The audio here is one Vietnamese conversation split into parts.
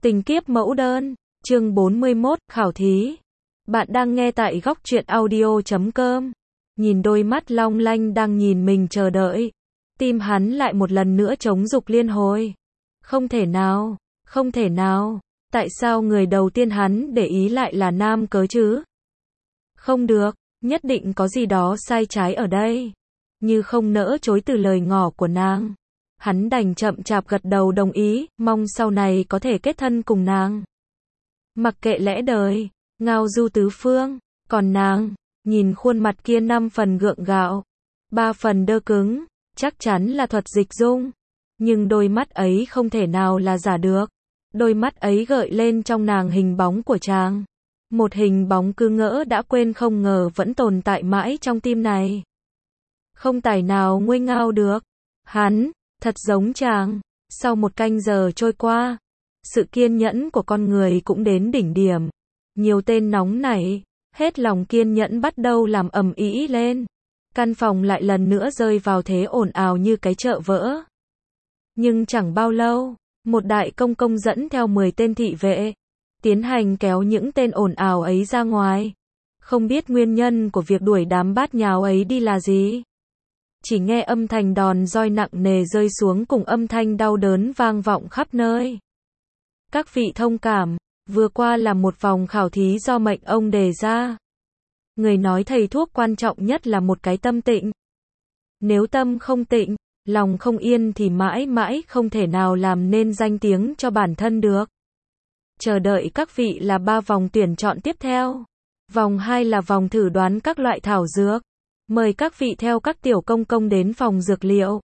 Tình kiếp mẫu đơn, chương 41, khảo thí. Bạn đang nghe tại góc truyện audio.com. Nhìn đôi mắt long lanh đang nhìn mình chờ đợi. Tim hắn lại một lần nữa chống dục liên hồi. Không thể nào, không thể nào. Tại sao người đầu tiên hắn để ý lại là nam cớ chứ? Không được, nhất định có gì đó sai trái ở đây. Như không nỡ chối từ lời ngỏ của nàng. Hắn đành chậm chạp gật đầu đồng ý, mong sau này có thể kết thân cùng nàng. Mặc kệ lẽ đời, ngao du tứ phương, còn nàng, nhìn khuôn mặt kia 5 phần gượng gạo, 3 phần đơ cứng, chắc chắn là thuật dịch dung. Nhưng đôi mắt ấy không thể nào là giả được. Đôi mắt ấy gợi lên trong nàng hình bóng của chàng. Một hình bóng cứ ngỡ đã quên không ngờ vẫn tồn tại mãi trong tim này. Không tài nào nguôi ngao được. Hắn, thật giống chàng. Sau 1 canh giờ trôi qua, sự kiên nhẫn của con người cũng đến đỉnh điểm. Nhiều tên nóng nảy, hết lòng kiên nhẫn bắt đầu làm ầm ĩ lên. Căn phòng lại lần nữa rơi vào thế ồn ào như cái chợ vỡ. Nhưng chẳng bao lâu, một đại công công dẫn theo 10 tên thị vệ, tiến hành kéo những tên ồn ào ấy ra ngoài. Không biết nguyên nhân của việc đuổi đám bát nháo ấy đi là gì. Chỉ nghe âm thanh đòn roi nặng nề rơi xuống cùng âm thanh đau đớn vang vọng khắp nơi. Các vị thông cảm, vừa qua là một vòng khảo thí do mệnh ông đề ra. Người nói thầy thuốc quan trọng nhất là một cái tâm tịnh. Nếu tâm không tịnh, lòng không yên thì mãi mãi không thể nào làm nên danh tiếng cho bản thân được. Chờ đợi các vị là 3 vòng tuyển chọn tiếp theo. Vòng 2 là vòng thử đoán các loại thảo dược. Mời các vị theo các tiểu công công đến phòng dược liệu.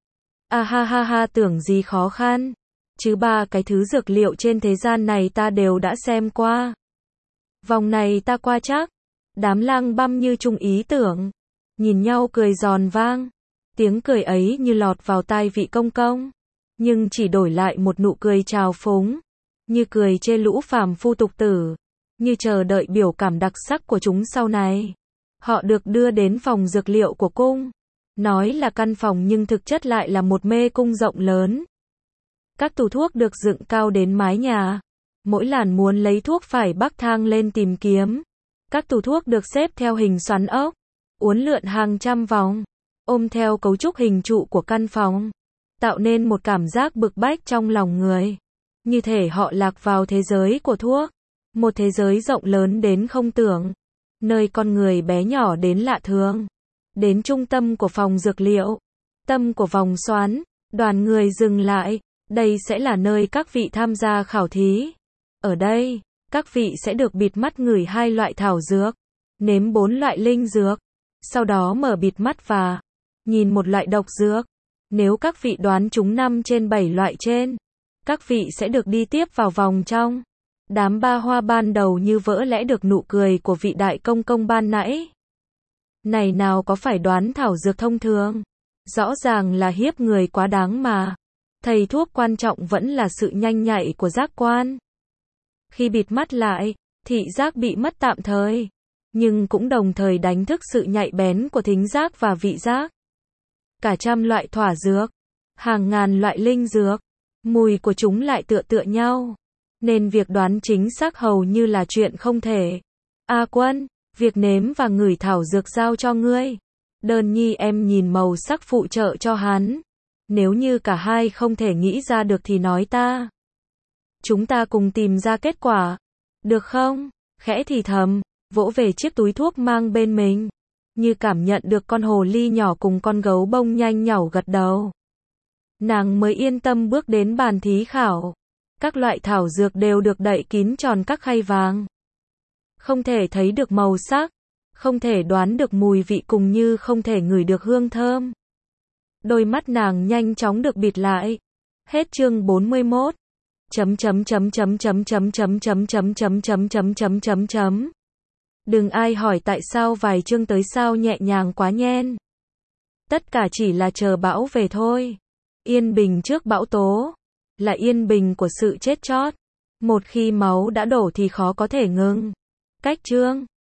À ha ha ha, tưởng gì khó khăn. Chứ 3 cái thứ dược liệu trên thế gian này ta đều đã xem qua. Vòng này ta qua chắc. Đám lang băm như chung ý tưởng. Nhìn nhau cười giòn vang. Tiếng cười ấy như lọt vào tai vị công công. Nhưng chỉ đổi lại một nụ cười trào phúng. Như cười chê lũ phàm phu tục tử. Như chờ đợi biểu cảm đặc sắc của chúng sau này. Họ được đưa đến phòng dược liệu của cung. Nói là căn phòng nhưng thực chất lại là một mê cung rộng lớn. Các tủ thuốc được dựng cao đến mái nhà. Mỗi làn muốn lấy thuốc phải bắc thang lên tìm kiếm. Các tủ thuốc được xếp theo hình xoắn ốc, uốn lượn hàng trăm vòng, ôm theo cấu trúc hình trụ của căn phòng, tạo nên một cảm giác bực bách trong lòng người. Như thể họ lạc vào thế giới của thuốc, một thế giới rộng lớn đến không tưởng, nơi con người bé nhỏ đến lạ thường. Đến trung tâm của phòng dược liệu, tâm của vòng xoắn, đoàn người dừng lại, đây sẽ là nơi các vị tham gia khảo thí. Ở đây, các vị sẽ được bịt mắt ngửi 2 loại thảo dược, nếm 4 loại linh dược, sau đó mở bịt mắt và nhìn một loại độc dược. Nếu các vị đoán trúng 5 trên 7 loại trên, các vị sẽ được đi tiếp vào vòng trong. Đám ba hoa ban đầu như vỡ lẽ được nụ cười của vị đại công công ban nãy. Này nào có phải đoán thảo dược thông thường, rõ ràng là hiếp người quá đáng mà. Thầy thuốc quan trọng vẫn là sự nhanh nhạy của giác quan. Khi bịt mắt lại, thị giác bị mất tạm thời, nhưng cũng đồng thời đánh thức sự nhạy bén của thính giác và vị giác. Cả trăm loại thỏa dược, hàng ngàn loại linh dược, mùi của chúng lại tựa tựa nhau, nên việc đoán chính xác hầu như là chuyện không thể. A Quân, việc nếm và ngửi thảo dược giao cho ngươi. Đơn Nhi em nhìn màu sắc phụ trợ cho hắn. Nếu như cả hai không thể nghĩ ra được thì nói ta. Chúng ta cùng tìm ra kết quả. Được không? Khẽ thì thầm, vỗ về chiếc túi thuốc mang bên mình. Như cảm nhận được con hồ ly nhỏ cùng con gấu bông nhanh nhảu gật đầu. Nàng mới yên tâm bước đến bàn thí khảo. Các loại thảo dược đều được đậy kín tròn các khay vàng. Không thể thấy được màu sắc, không thể đoán được mùi vị cùng như không thể ngửi được hương thơm. Đôi mắt nàng nhanh chóng được bịt lại. Hết chương 41. Đừng ai hỏi tại sao vài chương tới sao nhẹ nhàng quá nhen. Tất cả chỉ là chờ bão về thôi. Yên bình trước bão tố, là yên bình của sự chết chót. Một khi máu đã đổ thì khó có thể ngừng. Cách chương